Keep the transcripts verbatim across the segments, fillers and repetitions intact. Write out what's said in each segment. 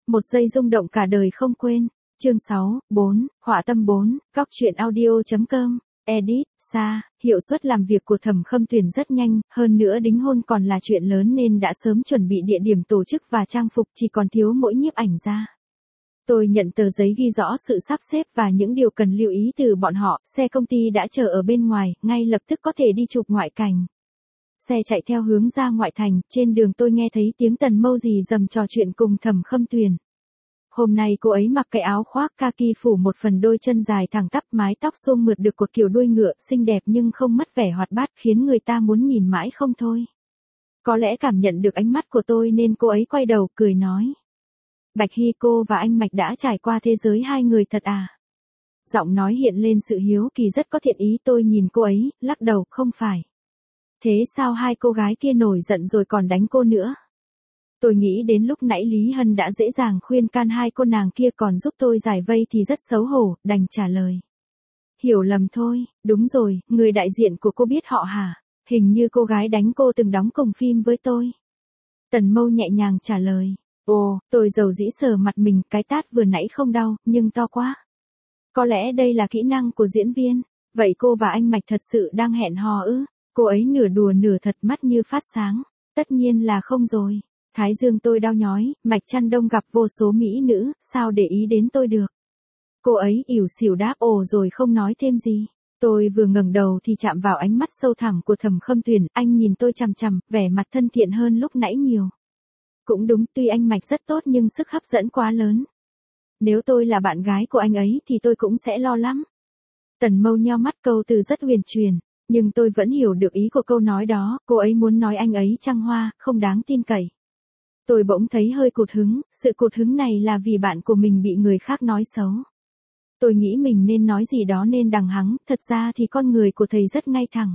một giây rung động cả đời không quên. Chương sáu, bốn, Họa tâm bốn, góc truyện audio.com, edit, Sa, hiệu suất làm việc của Thẩm Khâm Tuyền rất nhanh, hơn nữa đính hôn còn là chuyện lớn nên đã sớm chuẩn bị địa điểm tổ chức và trang phục, chỉ còn thiếu mỗi nhiếp ảnh gia. Tôi nhận tờ giấy ghi rõ sự sắp xếp và những điều cần lưu ý từ bọn họ, xe công ty đã chờ ở bên ngoài, ngay lập tức có thể đi chụp ngoại cảnh. Xe chạy theo hướng ra ngoại thành, trên đường tôi nghe thấy tiếng Tần Mâu rì rầm trò chuyện cùng Thẩm Khâm Tuyền. Hôm nay cô ấy mặc cái áo khoác kaki phủ một phần, đôi chân dài thẳng tắp, mái tóc xôm mượt được cột kiểu đuôi ngựa, xinh đẹp nhưng không mất vẻ hoạt bát, khiến người ta muốn nhìn mãi không thôi. Có lẽ cảm nhận được ánh mắt của tôi nên cô ấy quay đầu cười nói: Bạch Hy, cô và anh Mạch đã trải qua thế giới hai người thật à? Giọng nói hiện lên sự hiếu kỳ rất có thiện ý. Tôi nhìn cô ấy, lắc đầu: không phải. Thế sao hai cô gái kia nổi giận rồi còn đánh cô nữa? Tôi nghĩ đến lúc nãy Lý Hân đã dễ dàng khuyên can hai cô nàng kia còn giúp tôi giải vây thì rất xấu hổ, đành trả lời: hiểu lầm thôi. Đúng rồi, người đại diện của cô biết họ hả? Hình như cô gái đánh cô từng đóng cùng phim với tôi. Tần Mâu nhẹ nhàng trả lời. Ồ, tôi dầu dĩ sờ mặt mình, cái tát vừa nãy không đau, nhưng to quá. Có lẽ đây là kỹ năng của diễn viên. Vậy cô và anh Mạch thật sự đang hẹn hò ư? Cô ấy nửa đùa nửa thật, mắt như phát sáng. Tất nhiên là không rồi. Thái dương tôi đau nhói, Mạch Trăn Đông gặp vô số mỹ nữ, sao để ý đến tôi được? Cô ấy ỉu xỉu đáp ồ rồi không nói thêm gì. Tôi vừa ngẩng đầu thì chạm vào ánh mắt sâu thẳm của Thẩm Khâm Tuyền, anh nhìn tôi chằm chằm, vẻ mặt thân thiện hơn lúc nãy nhiều. Cũng đúng, tuy anh Mạch rất tốt nhưng sức hấp dẫn quá lớn. Nếu tôi là bạn gái của anh ấy thì tôi cũng sẽ lo lắm. Tần Mâu nheo mắt, câu từ rất huyền truyền, nhưng tôi vẫn hiểu được ý của câu nói đó, cô ấy muốn nói anh ấy trăng hoa, không đáng tin cậy. Tôi bỗng thấy hơi cụt hứng, sự cụt hứng này là vì bạn của mình bị người khác nói xấu. Tôi nghĩ mình nên nói gì đó nên đằng hắng, thật ra thì con người của thầy rất ngay thẳng.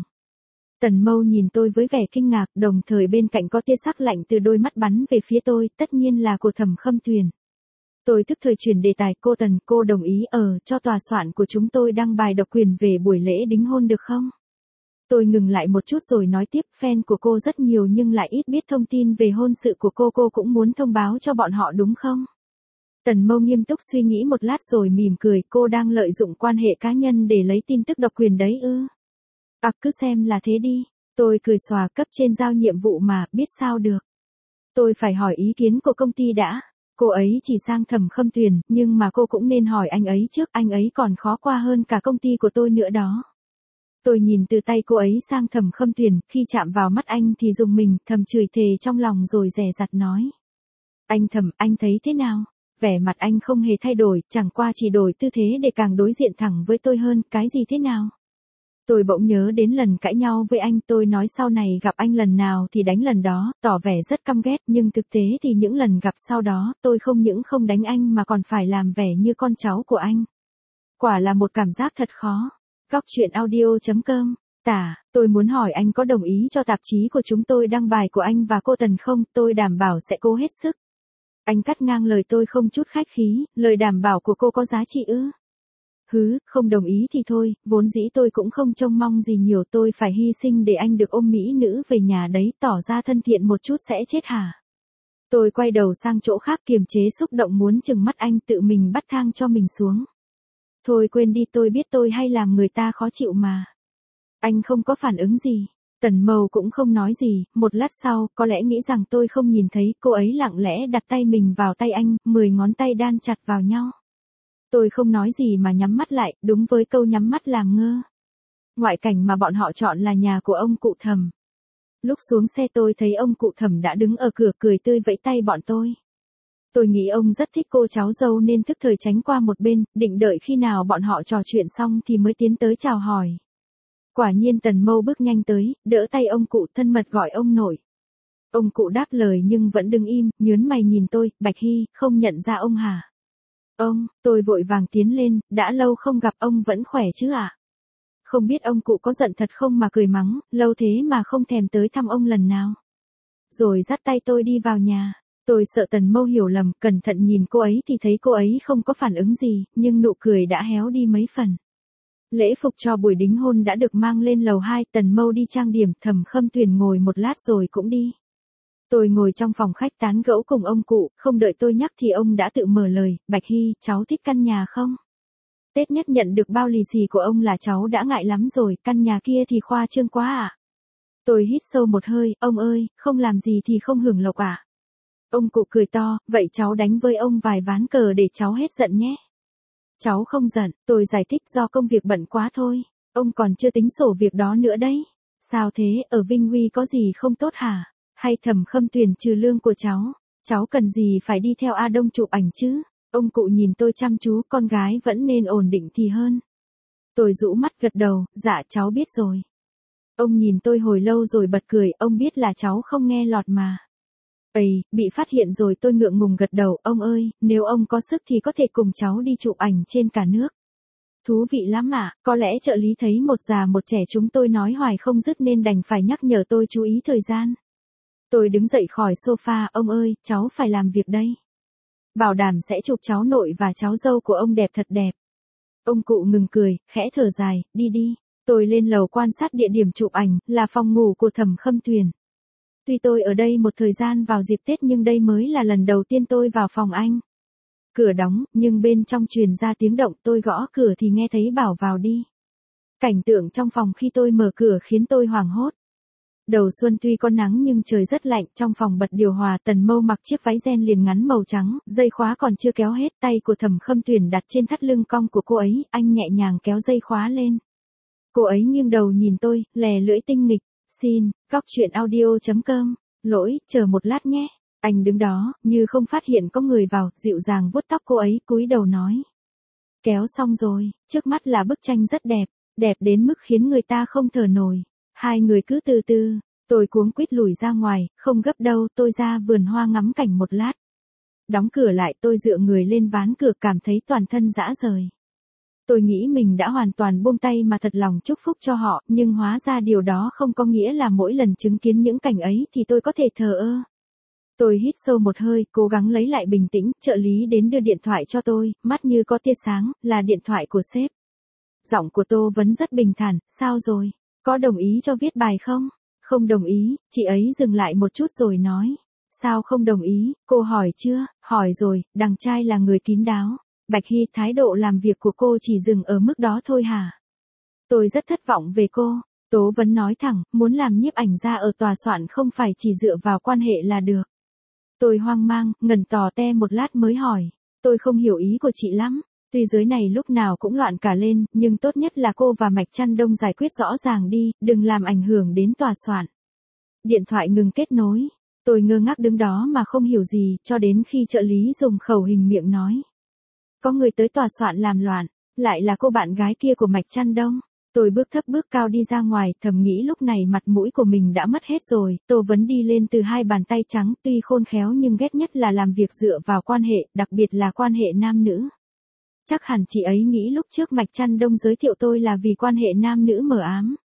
Tần Mâu nhìn tôi với vẻ kinh ngạc, đồng thời bên cạnh có tia sắc lạnh từ đôi mắt bắn về phía tôi, tất nhiên là của Thẩm Khâm Tuyền. Tôi tức thời chuyển đề tài: cô Tần, cô đồng ý ở cho tòa soạn của chúng tôi đăng bài độc quyền về buổi lễ đính hôn được không? Tôi ngừng lại một chút rồi nói tiếp: fan của cô rất nhiều nhưng lại ít biết thông tin về hôn sự của cô, cô cũng muốn thông báo cho bọn họ đúng không? Tần Mâu nghiêm túc suy nghĩ một lát rồi mỉm cười: cô đang lợi dụng quan hệ cá nhân để lấy tin tức độc quyền đấy ư? À, cứ xem là thế đi. Tôi cười xòa: cấp trên giao nhiệm vụ mà, biết sao được. Tôi phải hỏi ý kiến của công ty đã. Cô ấy chỉ sang Thẩm Khâm Tuyền, nhưng mà cô cũng nên hỏi anh ấy trước, anh ấy còn khó qua hơn cả công ty của tôi nữa đó. Tôi nhìn từ tay cô ấy sang Thẩm Khâm Tuyền, khi chạm vào mắt anh thì rùng mình, thầm chửi thề trong lòng rồi dè dặt nói: Anh Thẩm, anh thấy thế nào? Vẻ mặt anh không hề thay đổi, chẳng qua chỉ đổi tư thế để càng đối diện thẳng với tôi hơn. Cái gì thế nào? Tôi bỗng nhớ đến lần cãi nhau với anh, tôi nói sau này gặp anh lần nào thì đánh lần đó, tỏ vẻ rất căm ghét, nhưng thực tế thì những lần gặp sau đó, tôi không những không đánh anh mà còn phải làm vẻ như con cháu của anh. Quả là một cảm giác thật khó. Góc truyện audio.com, tả, tôi muốn hỏi anh có đồng ý cho tạp chí của chúng tôi đăng bài của anh và cô Tần không? Tôi đảm bảo sẽ cố hết sức. Anh cắt ngang lời tôi không chút khách khí: lời đảm bảo của cô có giá trị ư? Hứ, không đồng ý thì thôi, vốn dĩ tôi cũng không trông mong gì nhiều, tôi phải hy sinh để anh được ôm mỹ nữ về nhà đấy, tỏ ra thân thiện một chút sẽ chết hả? Tôi quay đầu sang chỗ khác, kiềm chế xúc động muốn trừng mắt anh, tự mình bắt thang cho mình xuống. Thôi quên đi, tôi biết tôi hay làm người ta khó chịu mà. Anh không có phản ứng gì. Tần Mâu cũng không nói gì, một lát sau, có lẽ nghĩ rằng tôi không nhìn thấy, cô ấy lặng lẽ đặt tay mình vào tay anh, mười ngón tay đan chặt vào nhau. Tôi không nói gì mà nhắm mắt lại, đúng với câu nhắm mắt làm ngơ. Ngoại cảnh mà bọn họ chọn là nhà của ông cụ Thẩm. Lúc xuống xe tôi thấy ông cụ Thẩm đã đứng ở cửa cười tươi vẫy tay bọn tôi. Tôi nghĩ ông rất thích cô cháu dâu nên thức thời tránh qua một bên, định đợi khi nào bọn họ trò chuyện xong thì mới tiến tới chào hỏi. Quả nhiên Tần Mâu bước nhanh tới, đỡ tay ông cụ, thân mật gọi ông nội. Ông cụ đáp lời nhưng vẫn đứng im, nhớn mày nhìn tôi: Bạch Hy, không nhận ra ông hả? Ông, tôi vội vàng tiến lên: đã lâu không gặp, ông vẫn khỏe chứ ạ? À? Không biết ông cụ có giận thật không mà cười mắng: lâu thế mà không thèm tới thăm ông lần nào. Rồi dắt tay tôi đi vào nhà. Tôi sợ Tần Mâu hiểu lầm, cẩn thận nhìn cô ấy thì thấy cô ấy không có phản ứng gì, nhưng nụ cười đã héo đi mấy phần. Lễ phục cho buổi đính hôn đã được mang lên lầu hai, Tần Mâu đi trang điểm, Thẩm Khâm Tuyền ngồi một lát rồi cũng đi. Tôi ngồi trong phòng khách tán gẫu cùng ông cụ, không đợi tôi nhắc thì ông đã tự mở lời, Bạch Hy, cháu thích căn nhà không? Tết nhất nhận được bao lì xì của ông là cháu đã ngại lắm rồi, căn nhà kia thì khoa trương quá ạ. À? Tôi hít sâu một hơi, ông ơi, không làm gì thì không hưởng lộc ạ. À? Ông cụ cười to, vậy cháu đánh với ông vài ván cờ để cháu hết giận nhé. Cháu không giận, tôi giải thích do công việc bận quá thôi. Ông còn chưa tính sổ việc đó nữa đấy. Sao thế, ở Vinh Huy có gì không tốt hả? Hay Thẩm Khâm Tuyền trừ lương của cháu? Cháu cần gì phải đi theo A Đông chụp ảnh chứ? Ông cụ nhìn tôi chăm chú, con gái vẫn nên ổn định thì hơn. Tôi rũ mắt gật đầu, dạ cháu biết rồi. Ông nhìn tôi hồi lâu rồi bật cười, ông biết là cháu không nghe lọt mà. Ây, bị phát hiện rồi, tôi ngượng ngùng gật đầu, ông ơi, nếu ông có sức thì có thể cùng cháu đi chụp ảnh trên cả nước. Thú vị lắm ạ, à, có lẽ trợ lý thấy một già một trẻ chúng tôi nói hoài không dứt nên đành phải nhắc nhở tôi chú ý thời gian. Tôi đứng dậy khỏi sofa, ông ơi, cháu phải làm việc đây. Bảo đảm sẽ chụp cháu nội và cháu dâu của ông đẹp thật đẹp. Ông cụ ngừng cười, khẽ thở dài, đi đi. Tôi lên lầu quan sát địa điểm chụp ảnh, là phòng ngủ của Thẩm Khâm Tuyền. Tuy tôi ở đây một thời gian vào dịp Tết nhưng đây mới là lần đầu tiên tôi vào phòng anh. Cửa đóng, nhưng bên trong truyền ra tiếng động, tôi gõ cửa thì nghe thấy bảo vào đi. Cảnh tượng trong phòng khi tôi mở cửa khiến tôi hoảng hốt. Đầu xuân tuy có nắng nhưng trời rất lạnh, trong phòng bật điều hòa, Tần Mâu mặc chiếc váy ren liền ngắn màu trắng, dây khóa còn chưa kéo hết, tay của Thẩm Khâm Tuyền đặt trên thắt lưng cong của cô ấy, anh nhẹ nhàng kéo dây khóa lên. Cô ấy nghiêng đầu nhìn tôi, lè lưỡi tinh nghịch, xin, góc truyện audio chấm com, lỗi, chờ một lát nhé. Anh đứng đó, như không phát hiện có người vào, dịu dàng vuốt tóc cô ấy, cúi đầu nói. Kéo xong rồi, trước mắt là bức tranh rất đẹp, đẹp đến mức khiến người ta không thở nổi. Hai người cứ từ từ, tôi cuống quýt lùi ra ngoài, không gấp đâu, tôi ra vườn hoa ngắm cảnh một lát. Đóng cửa lại, tôi dựa người lên ván cửa cảm thấy toàn thân rã rời. Tôi nghĩ mình đã hoàn toàn buông tay mà thật lòng chúc phúc cho họ, nhưng hóa ra điều đó không có nghĩa là mỗi lần chứng kiến những cảnh ấy thì tôi có thể thờ ơ. Tôi hít sâu một hơi, cố gắng lấy lại bình tĩnh, trợ lý đến đưa điện thoại cho tôi, mắt như có tia sáng, là điện thoại của sếp. Giọng của Tô Vấn rất bình thản, sao rồi, có đồng ý cho viết bài không? Không đồng ý, chị ấy dừng lại một chút rồi nói. Sao không đồng ý, cô hỏi chưa? Hỏi rồi, đằng trai là người kín đáo. Bạch Hy, thái độ làm việc của cô chỉ dừng ở mức đó thôi hả? Tôi rất thất vọng về cô. Tố Vấn nói thẳng, muốn làm nhiếp ảnh gia ở tòa soạn không phải chỉ dựa vào quan hệ là được. Tôi hoang mang, ngần tò te một lát mới hỏi. Tôi không hiểu ý của chị lắm. Tuy giới này lúc nào cũng loạn cả lên, nhưng tốt nhất là cô và Mạch Trăn Đông giải quyết rõ ràng đi, đừng làm ảnh hưởng đến tòa soạn. Điện thoại ngừng kết nối. Tôi ngơ ngác đứng đó mà không hiểu gì, cho đến khi trợ lý dùng khẩu hình miệng nói. Có người tới tòa soạn làm loạn, lại là cô bạn gái kia của Mạch Trăn Đông. Tôi bước thấp bước cao đi ra ngoài, thầm nghĩ lúc này mặt mũi của mình đã mất hết rồi. Tô Vấn đi lên từ hai bàn tay trắng, tuy khôn khéo nhưng ghét nhất là làm việc dựa vào quan hệ, đặc biệt là quan hệ nam nữ. Chắc hẳn chị ấy nghĩ lúc trước Mạch Trăn Đông giới thiệu tôi là vì quan hệ nam nữ mờ ám.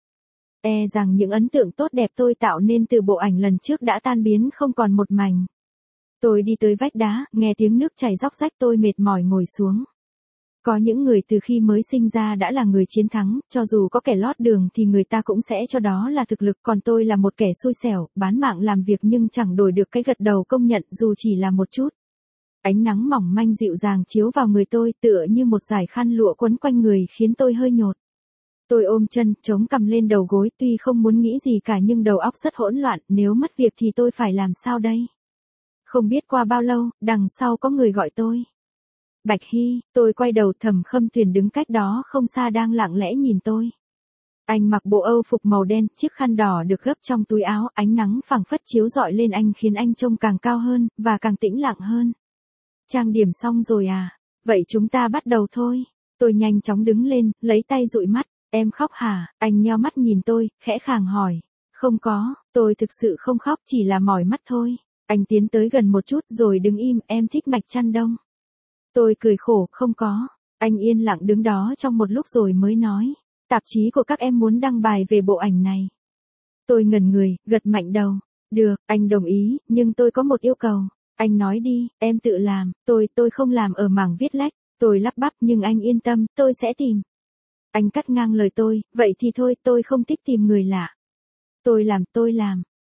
E rằng những ấn tượng tốt đẹp tôi tạo nên từ bộ ảnh lần trước đã tan biến không còn một mảnh. Tôi đi tới vách đá, nghe tiếng nước chảy róc rách, tôi mệt mỏi ngồi xuống. Có những người từ khi mới sinh ra đã là người chiến thắng, cho dù có kẻ lót đường thì người ta cũng sẽ cho đó là thực lực, còn tôi là một kẻ xui xẻo, bán mạng làm việc nhưng chẳng đổi được cái gật đầu công nhận dù chỉ là một chút. Ánh nắng mỏng manh dịu dàng chiếu vào người tôi tựa như một dải khăn lụa quấn quanh người khiến tôi hơi nhột. Tôi ôm chân, chống cằm lên đầu gối, tuy không muốn nghĩ gì cả nhưng đầu óc rất hỗn loạn, nếu mất việc thì tôi phải làm sao đây? Không biết qua bao lâu, đằng sau có người gọi tôi. Bạch Hy, tôi quay đầu, Thẩm Khâm Tuyền đứng cách đó không xa đang lặng lẽ nhìn tôi. Anh mặc bộ Âu phục màu đen, chiếc khăn đỏ được gấp trong túi áo, ánh nắng phảng phất chiếu rọi lên anh khiến anh trông càng cao hơn, và càng tĩnh lặng hơn. Trang điểm xong rồi à? Vậy chúng ta bắt đầu thôi. Tôi nhanh chóng đứng lên, lấy tay dụi mắt. Em khóc hả? Anh nheo mắt nhìn tôi, khẽ khàng hỏi. Không có, tôi thực sự không khóc, chỉ là mỏi mắt thôi. Anh tiến tới gần một chút rồi đứng im, em thích Mạch Trăn Đông. Tôi cười khổ, không có. Anh yên lặng đứng đó trong một lúc rồi mới nói. Tạp chí của các em muốn đăng bài về bộ ảnh này. Tôi ngẩn người, gật mạnh đầu. Được, anh đồng ý, nhưng tôi có một yêu cầu. Anh nói đi, em tự làm, tôi, tôi không làm ở mảng viết lách. Tôi lắp bắp nhưng anh yên tâm, tôi sẽ tìm. Anh cắt ngang lời tôi, vậy thì thôi, tôi không thích tìm người lạ. Tôi làm, tôi làm.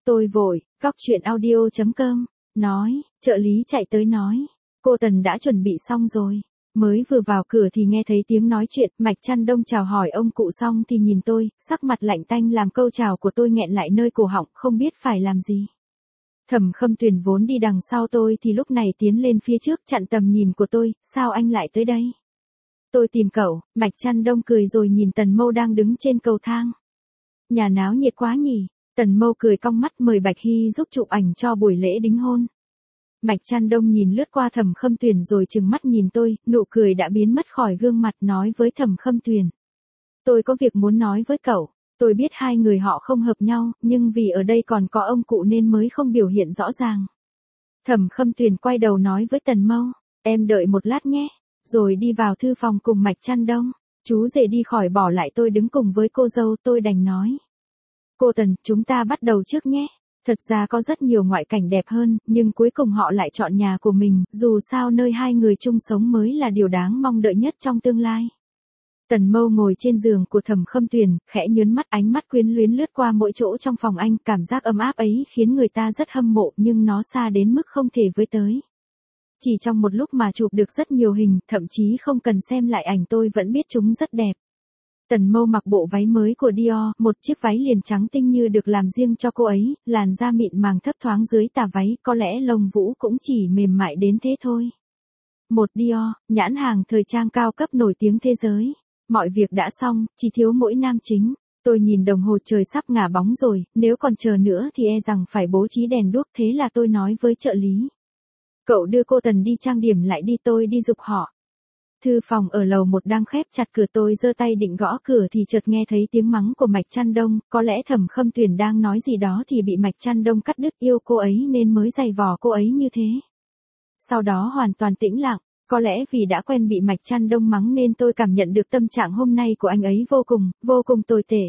Tôi vội, cóc truyện audio.com, nói, trợ lý chạy tới nói, cô Tần đã chuẩn bị xong rồi. Mới vừa vào cửa thì nghe thấy tiếng nói chuyện, Mạch Trăn Đông chào hỏi ông cụ xong thì nhìn tôi, sắc mặt lạnh tanh làm câu chào của tôi nghẹn lại nơi cổ họng, không biết phải làm gì. Thẩm Khâm Tuyền vốn đi đằng sau tôi thì lúc này tiến lên phía trước chặn tầm nhìn của tôi, sao anh lại tới đây? Tôi tìm cậu, Mạch Trăn Đông cười rồi nhìn Tần Mâu đang đứng trên cầu thang. Nhà náo nhiệt quá nhỉ? Tần Mâu cười cong mắt mời Bạch Hy giúp chụp ảnh cho buổi lễ đính hôn. Mạch Trăn Đông nhìn lướt qua Thẩm Khâm Tuyền rồi trừng mắt nhìn tôi, nụ cười đã biến mất khỏi gương mặt nói với Thẩm Khâm Tuyền. Tôi có việc muốn nói với cậu, tôi biết hai người họ không hợp nhau, nhưng vì ở đây còn có ông cụ nên mới không biểu hiện rõ ràng. Thẩm Khâm Tuyền quay đầu nói với Tần Mâu, em đợi một lát nhé, rồi đi vào thư phòng cùng Mạch Trăn Đông. Chú rể đi khỏi bỏ lại tôi đứng cùng với cô dâu, tôi đành nói. Cô Tần, chúng ta bắt đầu trước nhé. Thật ra có rất nhiều ngoại cảnh đẹp hơn, nhưng cuối cùng họ lại chọn nhà của mình, dù sao nơi hai người chung sống mới là điều đáng mong đợi nhất trong tương lai. Tần Mâu ngồi trên giường của Thẩm Khâm Tuyền, khẽ nhớn mắt, ánh mắt quyến luyến lướt qua mỗi chỗ trong phòng anh, cảm giác ấm áp ấy khiến người ta rất hâm mộ nhưng nó xa đến mức không thể với tới. Chỉ trong một lúc mà chụp được rất nhiều hình, thậm chí không cần xem lại ảnh tôi vẫn biết chúng rất đẹp. Tần Mâu mặc bộ váy mới của Dior, một chiếc váy liền trắng tinh như được làm riêng cho cô ấy, làn da mịn màng thấp thoáng dưới tà váy, có lẽ lông vũ cũng chỉ mềm mại đến thế thôi. Một Dior, nhãn hàng thời trang cao cấp nổi tiếng thế giới. Mọi việc đã xong, chỉ thiếu mỗi nam chính. Tôi nhìn đồng hồ trời sắp ngả bóng rồi, nếu còn chờ nữa thì e rằng phải bố trí đèn đuốc, thế là tôi nói với trợ lý. Cậu đưa cô Tần đi trang điểm lại đi, tôi đi giục họ. Thư phòng ở lầu một đang khép chặt cửa, tôi giơ tay định gõ cửa thì chợt nghe thấy tiếng mắng của Mạch Trăn Đông, có lẽ Thẩm Khâm Tuyền đang nói gì đó thì bị Mạch Trăn Đông cắt đứt, yêu cô ấy nên mới giày vò cô ấy như thế. Sau đó hoàn toàn tĩnh lặng, có lẽ vì đã quen bị Mạch Trăn Đông mắng nên tôi cảm nhận được tâm trạng hôm nay của anh ấy vô cùng, vô cùng tồi tệ.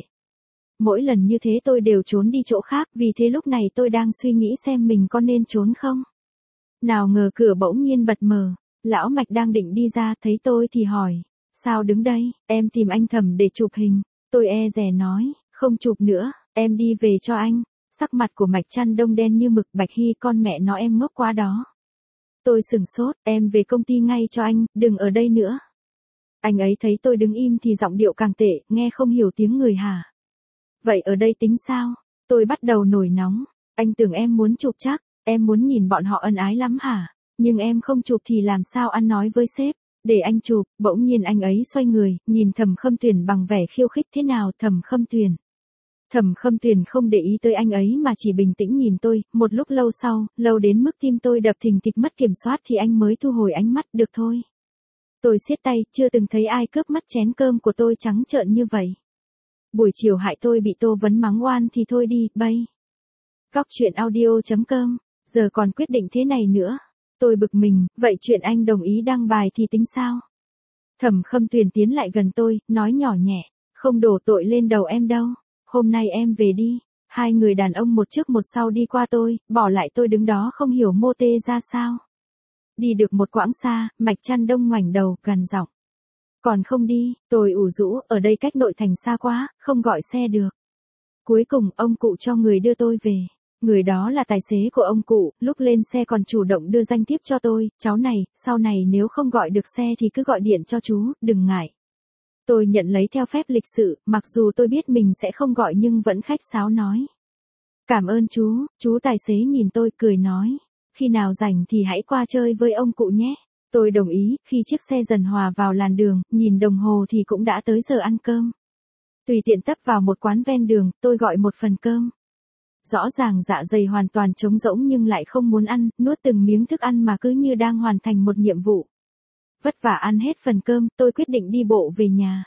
Mỗi lần như thế tôi đều trốn đi chỗ khác, vì thế lúc này tôi đang suy nghĩ xem mình có nên trốn không. Nào ngờ cửa bỗng nhiên bật mở. Lão Mạch đang định đi ra, thấy tôi thì hỏi, sao đứng đây, em tìm anh Thẩm để chụp hình. Tôi e dè nói, không chụp nữa, em đi về cho anh. Sắc mặt của Mạch Trăn Đông đen như mực, Bạch Hy con mẹ nó em ngốc quá đó. Tôi sừng sốt, em về công ty ngay cho anh, đừng ở đây nữa. Anh ấy thấy tôi đứng im thì giọng điệu càng tệ, nghe không hiểu tiếng người hả. Vậy ở đây tính sao? Tôi bắt đầu nổi nóng, anh tưởng em muốn chụp chắc, em muốn nhìn bọn họ ân ái lắm hả? Nhưng em không chụp thì làm sao ăn nói với sếp, để anh chụp. Bỗng nhiên anh ấy xoay người, nhìn Thẩm Khâm Tuyền bằng vẻ khiêu khích. Thế nào Thẩm Khâm Tuyền? Thẩm Khâm Tuyền không để ý tới anh ấy mà chỉ bình tĩnh nhìn tôi, một lúc lâu sau, lâu đến mức tim tôi đập thình thịch mất kiểm soát thì anh mới thu hồi ánh mắt, được thôi. Tôi siết tay, chưa từng thấy ai cướp mất chén cơm của tôi trắng trợn như vậy. Buổi chiều hại tôi bị Tô Vấn mắng oan thì thôi đi, bay. Cóc truyện audio.com, giờ còn quyết định thế này nữa. Tôi bực mình, vậy chuyện anh đồng ý đăng bài thì tính sao? Thẩm Khâm Tuyền tiến lại gần tôi, nói nhỏ nhẹ, không đổ tội lên đầu em đâu, hôm nay em về đi. Hai người đàn ông một trước một sau đi qua tôi, bỏ lại tôi đứng đó không hiểu mô tê ra sao. Đi được một quãng xa, Mạch Trăn Đông ngoảnh đầu, gằn giọng. Còn không đi, tôi ủ rũ, ở đây cách nội thành xa quá, không gọi xe được. Cuối cùng, ông cụ cho người đưa tôi về. Người đó là tài xế của ông cụ, lúc lên xe còn chủ động đưa danh thiếp cho tôi, cháu này, sau này nếu không gọi được xe thì cứ gọi điện cho chú, đừng ngại. Tôi nhận lấy theo phép lịch sự, mặc dù tôi biết mình sẽ không gọi nhưng vẫn khách sáo nói. Cảm ơn chú, chú tài xế nhìn tôi cười nói, khi nào rảnh thì hãy qua chơi với ông cụ nhé. Tôi đồng ý, khi chiếc xe dần hòa vào làn đường, nhìn đồng hồ thì cũng đã tới giờ ăn cơm. Tùy tiện tấp vào một quán ven đường, tôi gọi một phần cơm. Rõ ràng dạ dày hoàn toàn trống rỗng nhưng lại không muốn ăn, nuốt từng miếng thức ăn mà cứ như đang hoàn thành một nhiệm vụ. Vất vả ăn hết phần cơm, tôi quyết định đi bộ về nhà.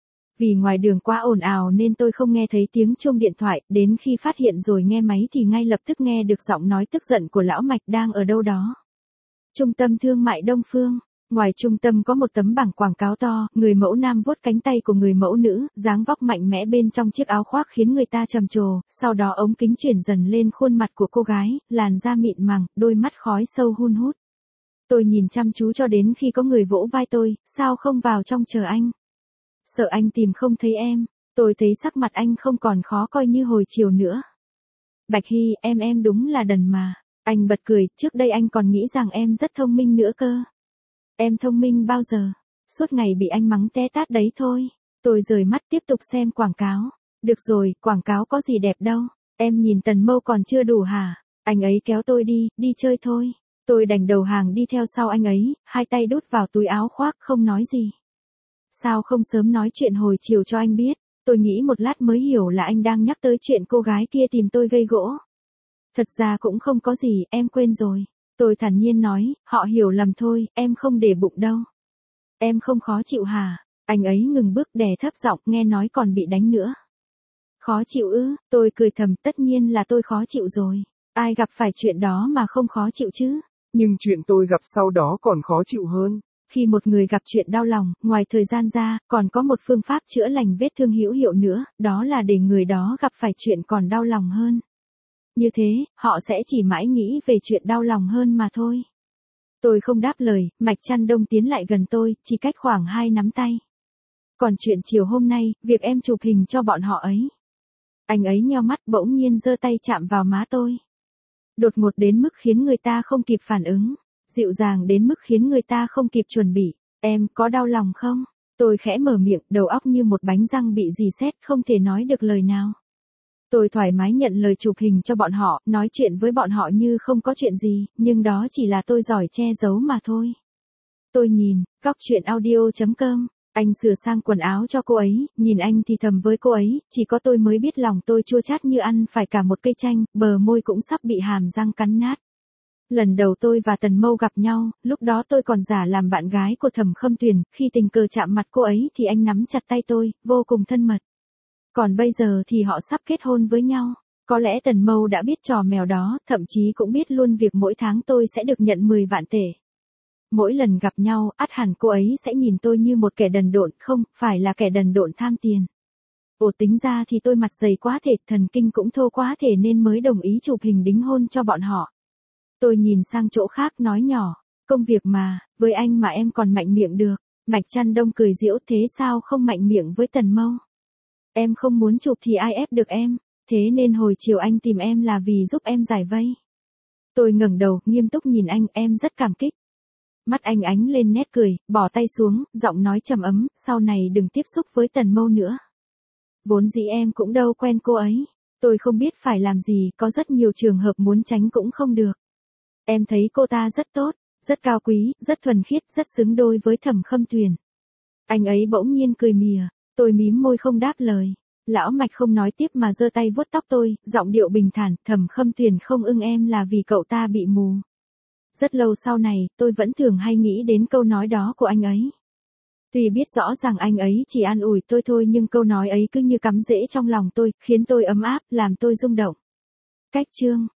Vì ngoài đường quá ồn ào nên tôi không nghe thấy tiếng chuông điện thoại, đến khi phát hiện rồi nghe máy thì ngay lập tức nghe được giọng nói tức giận của lão Mạch đang ở đâu đó. Trung tâm thương mại Đông Phương. Ngoài trung tâm có một tấm bảng quảng cáo to, người mẫu nam vuốt cánh tay của người mẫu nữ, dáng vóc mạnh mẽ bên trong chiếc áo khoác khiến người ta trầm trồ, sau đó ống kính chuyển dần lên khuôn mặt của cô gái, làn da mịn màng, đôi mắt khói sâu hun hút. Tôi nhìn chăm chú cho đến khi có người vỗ vai tôi, sao không vào trong chờ anh? Sợ anh tìm không thấy em, tôi thấy sắc mặt anh không còn khó coi như hồi chiều nữa. Bạch Hy, em em đúng là đần mà. Anh bật cười, trước đây anh còn nghĩ rằng em rất thông minh nữa cơ. Em thông minh bao giờ? Suốt ngày bị anh mắng té tát đấy thôi. Tôi rời mắt tiếp tục xem quảng cáo. Được rồi, quảng cáo có gì đẹp đâu. Em nhìn Tần Mâu còn chưa đủ hả? Anh ấy kéo tôi đi, đi chơi thôi. Tôi đành đầu hàng đi theo sau anh ấy, hai tay đút vào túi áo khoác không nói gì. Sao không sớm nói chuyện hồi chiều cho anh biết? Tôi nghĩ một lát mới hiểu là anh đang nhắc tới chuyện cô gái kia tìm tôi gây gỗ. Thật ra cũng không có gì, em quên rồi. Tôi thản nhiên nói, họ hiểu lầm thôi, em không để bụng đâu. Em không khó chịu hả? Anh ấy ngừng bước đè thấp giọng, nghe nói còn bị đánh nữa. Khó chịu ư? Tôi cười thầm, tất nhiên là tôi khó chịu rồi. Ai gặp phải chuyện đó mà không khó chịu chứ? Nhưng chuyện tôi gặp sau đó còn khó chịu hơn. Khi một người gặp chuyện đau lòng, ngoài thời gian ra, còn có một phương pháp chữa lành vết thương hữu hiệu nữa, đó là để người đó gặp phải chuyện còn đau lòng hơn. Như thế, họ sẽ chỉ mãi nghĩ về chuyện đau lòng hơn mà thôi. Tôi không đáp lời, Mạch Trăn Đông tiến lại gần tôi, chỉ cách khoảng hai nắm tay. Còn chuyện chiều hôm nay, việc em chụp hình cho bọn họ ấy. Anh ấy nheo mắt bỗng nhiên giơ tay chạm vào má tôi. Đột ngột đến mức khiến người ta không kịp phản ứng. Dịu dàng đến mức khiến người ta không kịp chuẩn bị. Em có đau lòng không? Tôi khẽ mở miệng, đầu óc như một bánh răng bị rì sét, không thể nói được lời nào. Tôi thoải mái nhận lời chụp hình cho bọn họ, nói chuyện với bọn họ như không có chuyện gì, nhưng đó chỉ là tôi giỏi che giấu mà thôi. Tôi nhìn, góc chuyện audio chấm com. Anh sửa sang quần áo cho cô ấy, nhìn anh thì thầm với cô ấy, chỉ có tôi mới biết lòng tôi chua chát như ăn phải cả một cây chanh, bờ môi cũng sắp bị hàm răng cắn nát. Lần đầu tôi và Tần Mâu gặp nhau, lúc đó tôi còn giả làm bạn gái của Thẩm Khâm Tuyền, khi tình cờ chạm mặt cô ấy thì anh nắm chặt tay tôi, vô cùng thân mật. Còn bây giờ thì họ sắp kết hôn với nhau. Có lẽ Tần Mâu đã biết trò mèo đó, thậm chí cũng biết luôn việc mỗi tháng tôi sẽ được nhận mười vạn tệ. Mỗi lần gặp nhau, ắt hẳn cô ấy sẽ nhìn tôi như một kẻ đần độn, không, phải là kẻ đần độn tham tiền. Ồ, tính ra thì tôi mặt dày quá thể, thần kinh cũng thô quá thể nên mới đồng ý chụp hình đính hôn cho bọn họ. Tôi nhìn sang chỗ khác nói nhỏ, công việc mà, với anh mà em còn mạnh miệng được. Mạch Trăn Đông cười giễu, thế sao không mạnh miệng với Tần Mâu? Em không muốn chụp thì ai ép được em, thế nên hồi chiều anh tìm em là vì giúp em giải vây. Tôi ngẩng đầu, nghiêm túc nhìn anh, em rất cảm kích. Mắt anh ánh lên nét cười, bỏ tay xuống, giọng nói trầm ấm, sau này đừng tiếp xúc với Tần Mâu nữa. Vốn dĩ em cũng đâu quen cô ấy, tôi không biết phải làm gì, có rất nhiều trường hợp muốn tránh cũng không được. Em thấy cô ta rất tốt, rất cao quý, rất thuần khiết, rất xứng đôi với Thẩm Khâm Tuyền. Anh ấy bỗng nhiên cười mỉa, tôi mím môi không đáp lời. Lão Mạch không nói tiếp mà giơ tay vuốt tóc tôi, giọng điệu bình thản, Thẩm Khâm Tuyền không ưng em là vì cậu ta bị mù. Rất lâu sau này, tôi vẫn thường hay nghĩ đến câu nói đó của anh ấy. Tuy biết rõ rằng anh ấy chỉ an ủi tôi thôi nhưng câu nói ấy cứ như cắm rễ trong lòng tôi, khiến tôi ấm áp, làm tôi rung động. Cách chương